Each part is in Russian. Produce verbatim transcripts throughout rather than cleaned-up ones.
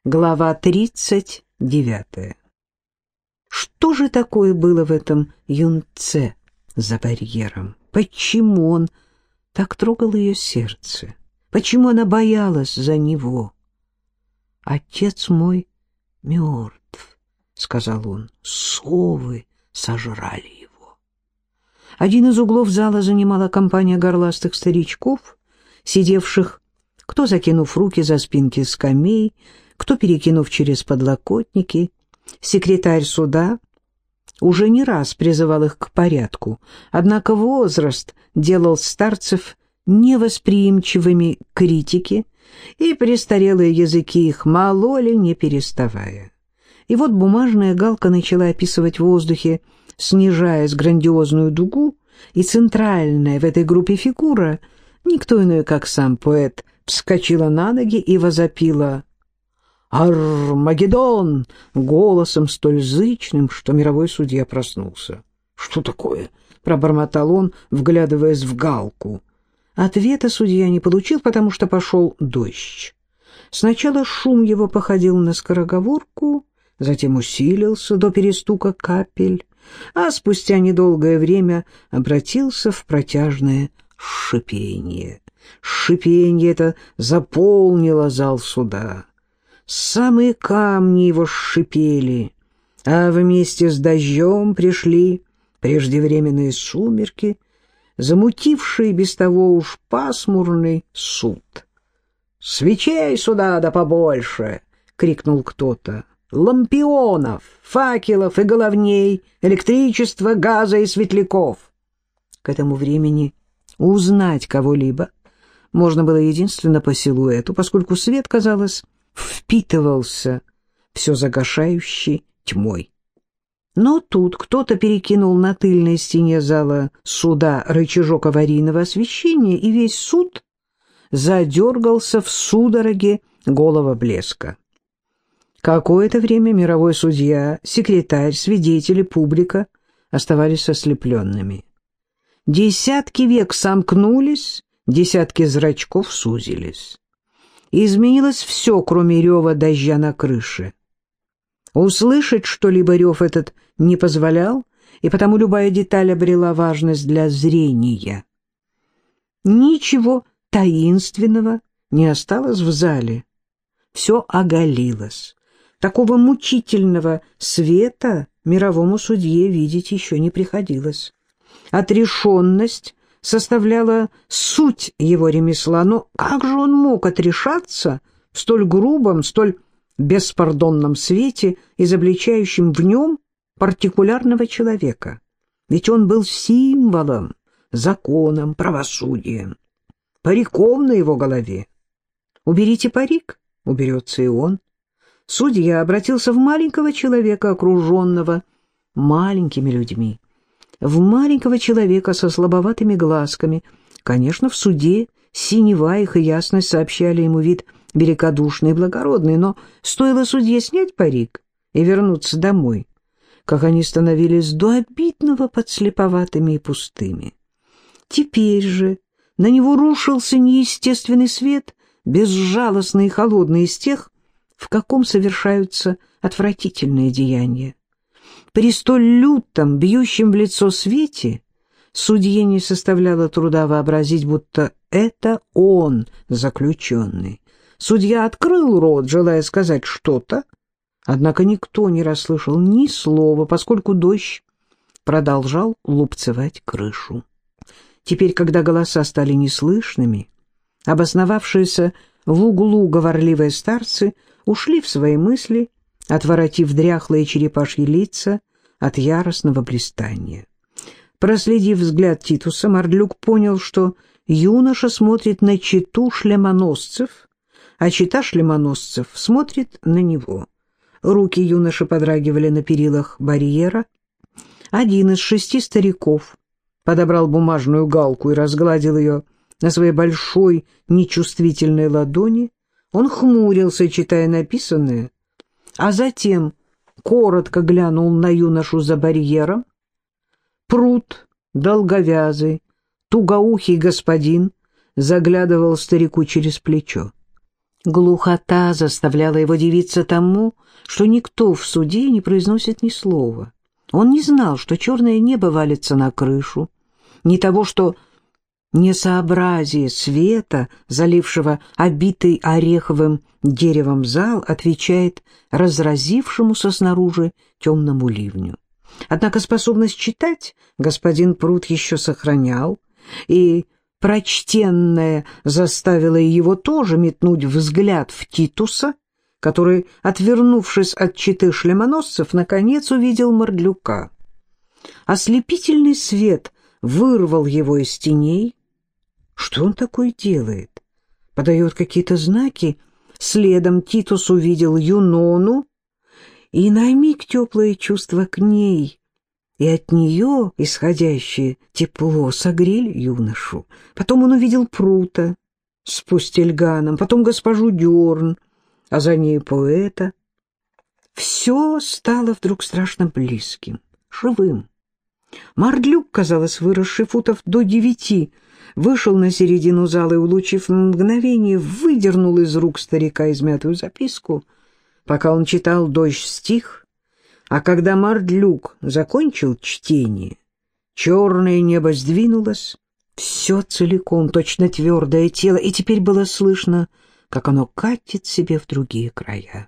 Глава тридцать девятая. Что же такое было в этом юнце за барьером? Почему он так трогал ее сердце? Почему она боялась за него? «Отец мой мертв», — сказал он, — «совы сожрали его». Один из углов зала занимала компания горластых старичков, сидевших, кто закинув руки за спинки скамей, кто перекинув через подлокотники. Секретарь суда уже не раз призывал их к порядку, однако возраст делал старцев невосприимчивыми к критике, и престарелые языки их мололи, не переставая. И вот бумажная галка начала описывать в воздухе, снижаясь грандиозную дугу, и центральная в этой группе фигура, никто иной, как сам поэт, вскочила на ноги и возопила «Армагеддон!» голосом столь зычным, что мировой судья проснулся. «Что такое?» — пробормотал он, вглядываясь в галку. Ответа судья не получил, потому что пошел дождь. Сначала шум его походил на скороговорку, затем усилился до перестука капель, а спустя недолгое время обратился в протяжное шипение. Шипение это заполнило зал суда. Самые камни его шипели, а вместе с дождем пришли преждевременные сумерки, замутившие без того уж пасмурный суд. «Свечей сюда да побольше!» — крикнул кто-то. «Лампионов, факелов и головней, электричества, газа и светляков!» К этому времени узнать кого-либо можно было единственно по силуэту, поскольку свет, казалось, впитывался все загашающей тьмой. Но тут кто-то перекинул на тыльной стене зала суда рычажок аварийного освещения, и весь суд задергался в судороге голого блеска. Какое-то время мировой судья, секретарь, свидетели, публика оставались ослепленными. Десятки век сомкнулись, десятки зрачков сузились. Изменилось все, кроме рева дождя на крыше. Услышать что-либо рев этот не позволял, и потому любая деталь обрела важность для зрения. Ничего таинственного не осталось в зале. Все оголилось. Такого мучительного света мировому судье видеть еще не приходилось. Отрешенность составляла суть его ремесла, но как же он мог отрешаться в столь грубом, столь беспардонном свете, изобличающем в нем партикулярного человека? Ведь он был символом, законом, правосудием, париком на его голове. Уберите парик, уберется и он. Судья обратился в маленького человека, окруженного маленькими людьми, в маленького человека со слабоватыми глазками. Конечно, в суде синева их и ясность сообщали ему вид великодушный и благородный, но стоило судье снять парик и вернуться домой, как они становились до обидного подслеповатыми и пустыми. Теперь же на него рушился неестественный свет, безжалостный и холодный, из тех, в каком совершаются отвратительные деяния. При столь лютом, бьющем в лицо свете судье не составляло труда вообразить, будто это он заключенный. Судья открыл рот, желая сказать что-то, однако никто не расслышал ни слова, поскольку дождь продолжал лупцевать крышу. Теперь, когда голоса стали неслышными, обосновавшиеся в углу говорливые старцы ушли в свои мысли, отворотив дряхлые черепашьи лица от яростного блистания. Проследив взгляд Титуса, Мордлюк понял, что юноша смотрит на чету шлемоносцев, а чета шлемоносцев смотрит на него. Руки юноши подрагивали на перилах барьера. Один из шести стариков подобрал бумажную галку и разгладил ее на своей большой нечувствительной ладони. Он хмурился, читая написанное, а затем коротко глянул на юношу за барьером. Прут, долговязый, тугоухий господин заглядывал старику через плечо. Глухота заставляла его дивиться тому, что никто в суде не произносит ни слова. Он не знал, что черное небо валится на крышу, ни того, что несообразие света, залившего обитый ореховым деревом зал, отвечает разразившемуся снаружи темному ливню. Однако способность читать господин Прут еще сохранял, и прочтенное заставило его тоже метнуть взгляд в Титуса, который, отвернувшись от четы шлемоносцев, наконец увидел Мордлюка. Ослепительный свет вырвал его из теней. Что он такое делает? Подает какие-то знаки. Следом Титус увидел Юнону, и на миг теплое чувство к ней и от нее исходящее тепло согрели юношу. Потом он увидел Прута с Пустельганом, потом госпожу Дерн, а за ней поэта. Все стало вдруг страшно близким, живым. Мордлюк, казалось, выросший футов до девяти, вышел на середину зала и, улучив мгновение, выдернул из рук старика измятую записку. Пока он читал, дождь стих, а когда Мордлюк закончил чтение, черное небо сдвинулось, все целиком, точно твердое тело, и теперь было слышно, как оно катит себе в другие края.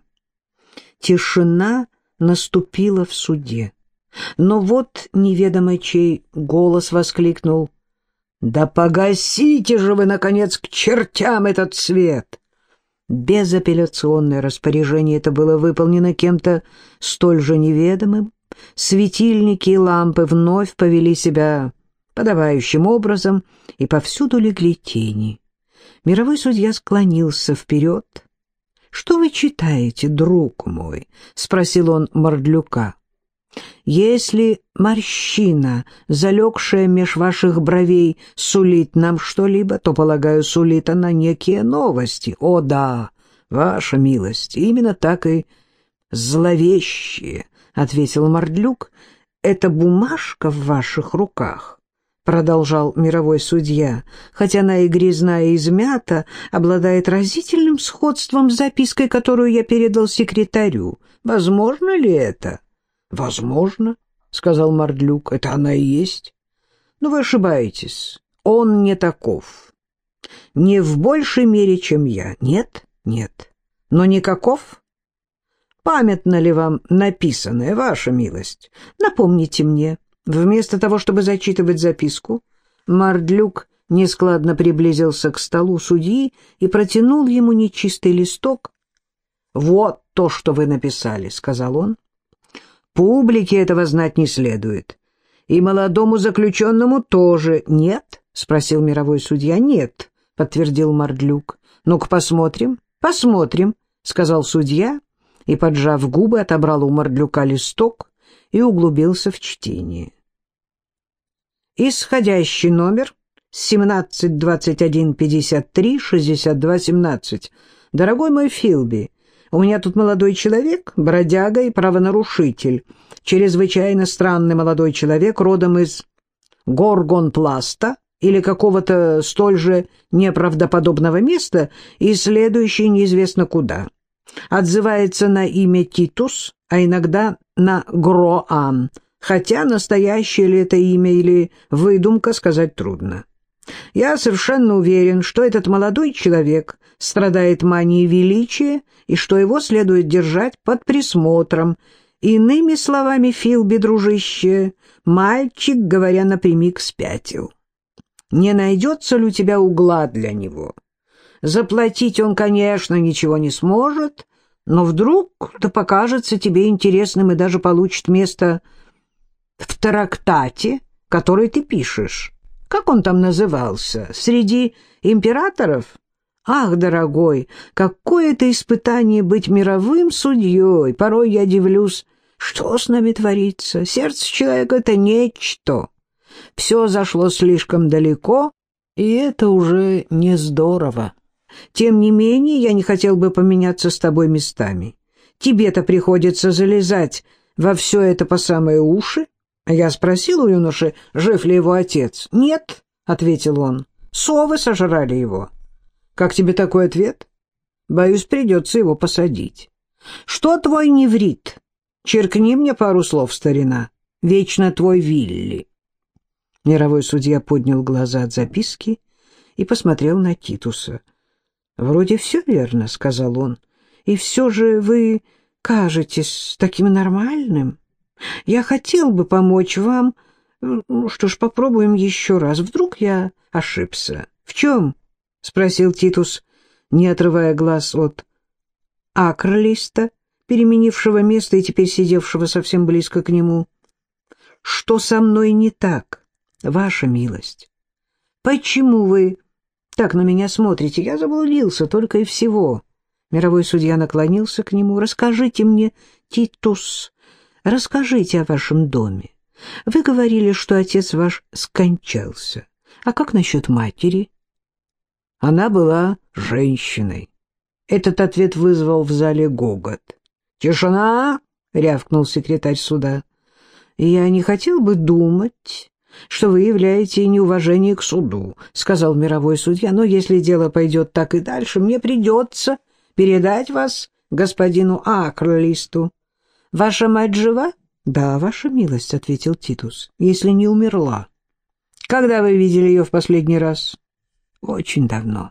Тишина наступила в суде. Но вот неведомо чей голос воскликнул: «Да погасите же вы, наконец, к чертям этот свет!» Безапелляционное распоряжение это было выполнено кем-то столь же неведомым. Светильники и лампы вновь повели себя подобающим образом, и повсюду легли тени. Мировой судья склонился вперед. «Что вы читаете, друг мой?» — спросил он Мордлюка. «Если морщина, залегшая меж ваших бровей, сулит нам что-либо, то, полагаю, сулит она некие новости. О да, ваша милость, именно так и зловещие», — ответил Мордлюк. «Эта бумажка в ваших руках», — продолжал мировой судья, «хотя она и грязная, и измята, обладает разительным сходством с запиской, которую я передал секретарю. Возможно ли это?» «Возможно», — сказал Мордлюк, — «это она и есть. Но вы ошибаетесь, он не таков. Не в большей мере, чем я. Нет, нет. Но никаков? Памятно ли вам написанное, ваша милость? Напомните мне». Вместо того, чтобы зачитывать записку, Мордлюк нескладно приблизился к столу судьи и протянул ему нечистый листок. «Вот то, что вы написали», — сказал он. «Публике этого знать не следует. И молодому заключенному тоже». «Нет?» — спросил мировой судья. «Нет», — подтвердил Мордлюк. «Ну-ка посмотрим». «Посмотрим», — сказал судья, и, поджав губы, отобрал у Мордлюка листок и углубился в чтение. Исходящий номер семнадцать двадцать один пятьдесят три шестьдесят два семнадцать. Дорогой мой Филби, у меня тут молодой человек, бродяга и правонарушитель, чрезвычайно странный молодой человек, родом из Горгонпласта или какого-то столь же неправдоподобного места и следующий неизвестно куда. Отзывается на имя Титус, а иногда на Гроан, хотя настоящее ли это имя или выдумка, сказать трудно. Я совершенно уверен, что этот молодой человек страдает манией величия и что его следует держать под присмотром. Иными словами, Филби, дружище, мальчик, говоря напрямик, спятил. Не найдется ли у тебя угла для него? Заплатить он, конечно, ничего не сможет, но вдруг да покажется тебе интересным и даже получит место в трактате, который ты пишешь. Как он там назывался? Среди императоров? Ах, дорогой, какое это испытание быть мировым судьей! Порой я дивлюсь, что с нами творится. Сердце человека — это нечто. Все зашло слишком далеко, и это уже не здорово. Тем не менее, я не хотел бы поменяться с тобой местами. Тебе-то приходится залезать во все это по самые уши. Я спросил у юноши, жив ли его отец. «Нет», — ответил он, — «совы сожрали его». «Как тебе такой ответ?» Боюсь, придется его посадить. Что твой неврит? Черкни мне пару слов, старина. Вечно твой Вилли. Мировой судья поднял глаза от записки и посмотрел на Титуса. «Вроде все верно», — сказал он. «И все же вы кажетесь таким нормальным. Я хотел бы помочь вам. Ну что ж, попробуем еще раз. Вдруг я ошибся». «В чем?» — спросил Титус, не отрывая глаз от Акрлиста, переменившего место и теперь сидевшего совсем близко к нему. «Что со мной не так, ваша милость? Почему вы так на меня смотрите? Я заблудился только и всего». Мировой судья наклонился к нему. «Расскажите мне, Титус, расскажите о вашем доме. Вы говорили, что отец ваш скончался. А как насчет матери?» Она была женщиной. Этот ответ вызвал в зале гогот. «Тишина!» — рявкнул секретарь суда. «Я не хотел бы думать, что вы являете неуважение к суду», — сказал мировой судья. «Но если дело пойдет так и дальше, мне придется передать вас господину Акрлисту. Ваша мать жива?» «Да, ваша милость», — ответил Титус, — «если не умерла». «Когда вы видели ее в последний раз?» «Очень давно».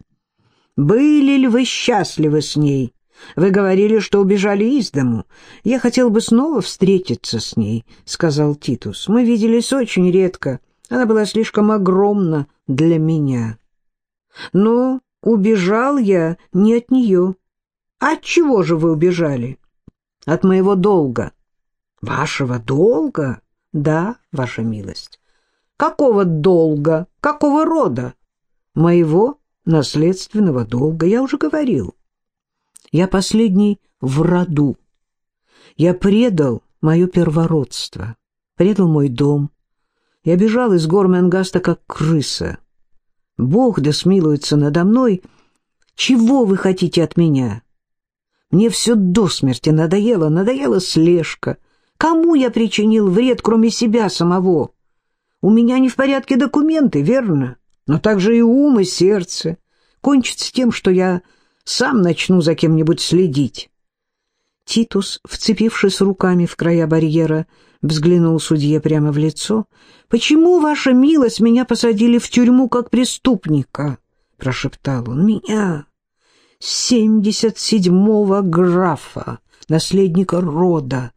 «Были ли вы счастливы с ней? Вы говорили, что убежали из дому. Я хотел бы снова встретиться с ней», — сказал Титус. «Мы виделись очень редко. Она была слишком огромна для меня. Но убежал я не от нее». «От чего же вы убежали?» «От моего долга». «Вашего долга?» «Да, ваша милость». «Какого долга? Какого рода?» «Моего наследственного долга, я уже говорил. Я последний в роду. Я предал мое первородство, предал мой дом. Я бежал из гор Менгаста, как крыса. Бог да смилуется надо мной. Чего вы хотите от меня? Мне все до смерти надоело, надоела слежка. Кому я причинил вред, кроме себя самого? У меня не в порядке документы, верно? Но также и ум, и сердце. Кончится тем, что я сам начну за кем-нибудь следить». Титус, вцепившись руками в края барьера, взглянул судье прямо в лицо. «Почему, ваша милость, меня посадили в тюрьму как преступника?» — прошептал он. «Меня, семьдесят седьмого графа, наследника рода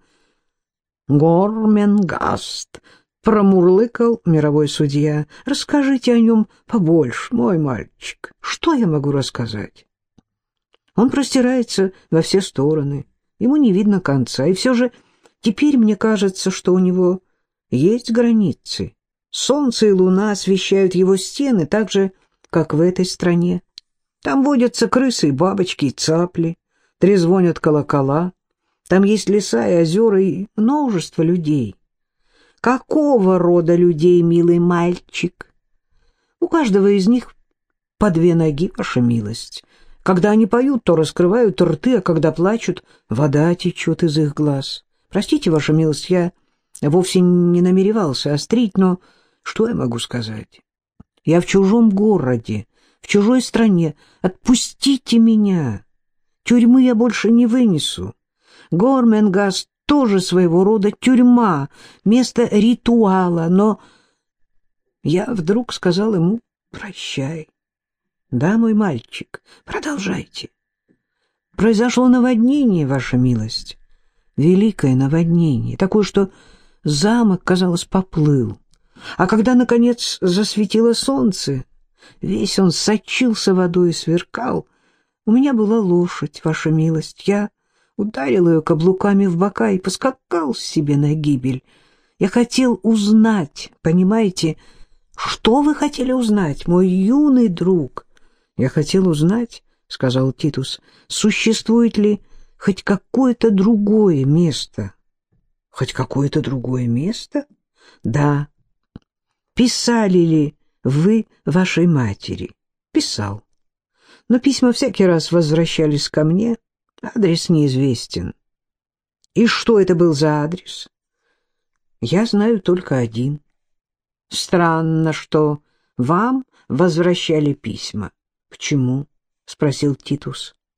Гор-Менгаст», — промурлыкал мировой судья. «Расскажите о нем побольше, мой мальчик. Что я могу рассказать? Он простирается во все стороны, ему не видно конца, и все же теперь мне кажется, что у него есть границы. Солнце и луна освещают его стены так же, как в этой стране. Там водятся крысы и бабочки, и цапли, трезвонят колокола. Там есть леса и озера, и множество людей». «Какого рода людей, милый мальчик?» «У каждого из них по две ноги, ваша милость. Когда они поют, то раскрывают рты, а когда плачут, вода течет из их глаз. Простите, ваша милость, я вовсе не намеревался острить, но что я могу сказать? Я в чужом городе, в чужой стране. Отпустите меня. Тюрьмы я больше не вынесу. Гор-Менгаст тоже своего рода тюрьма, место ритуала, но я вдруг сказал ему «прощай». «Да, мой мальчик, продолжайте». «Произошло наводнение, ваша милость, великое наводнение, такое, что замок, казалось, поплыл. А когда, наконец, засветило солнце, весь он сочился водой и сверкал. У меня была лошадь, ваша милость, я ударил ее каблуками в бока и поскакал себе на гибель. Я хотел узнать, понимаете, что вы хотели узнать, мой юный друг?» «Я хотел узнать, — сказал Титус, — существует ли хоть какое-то другое место?» «Хоть какое-то другое место?» «Да. Писали ли вы вашей матери?» «Писал. Но письма всякий раз возвращались ко мне. Адрес неизвестен». «И что это был за адрес?» «Я знаю только один». «Странно, что вам возвращали письма». «Почему?» — спросил Титус.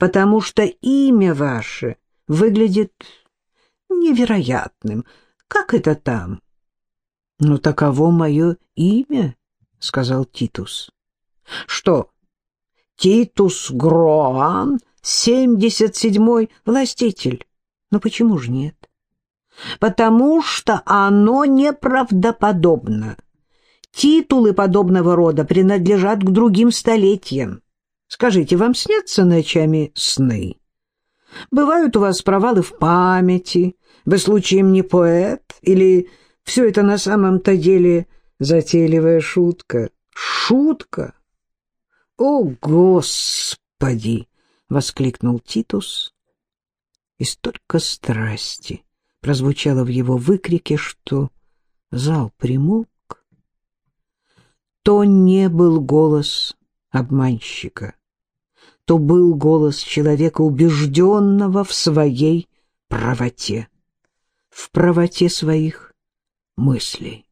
потому что имя ваше выглядит невероятным. Как это там? — Ну, таково мое имя, — сказал Титус. — Что, Титус Гроан, семьдесят седьмой властитель? Ну, почему же нет? Потому что оно неправдоподобно. Титулы подобного рода принадлежат к другим столетиям. Скажите, вам снятся ночами сны? Бывают у вас провалы в памяти? Вы случаем не поэт? Или все это на самом-то деле затейливая шутка? Шутка? О, Господи! — воскликнул Титус. И столько страсти прозвучало в его выкрике, что зал примолк. То не был голос обманщика, то был голос человека, убежденного в своей правоте, в правоте своих мыслей.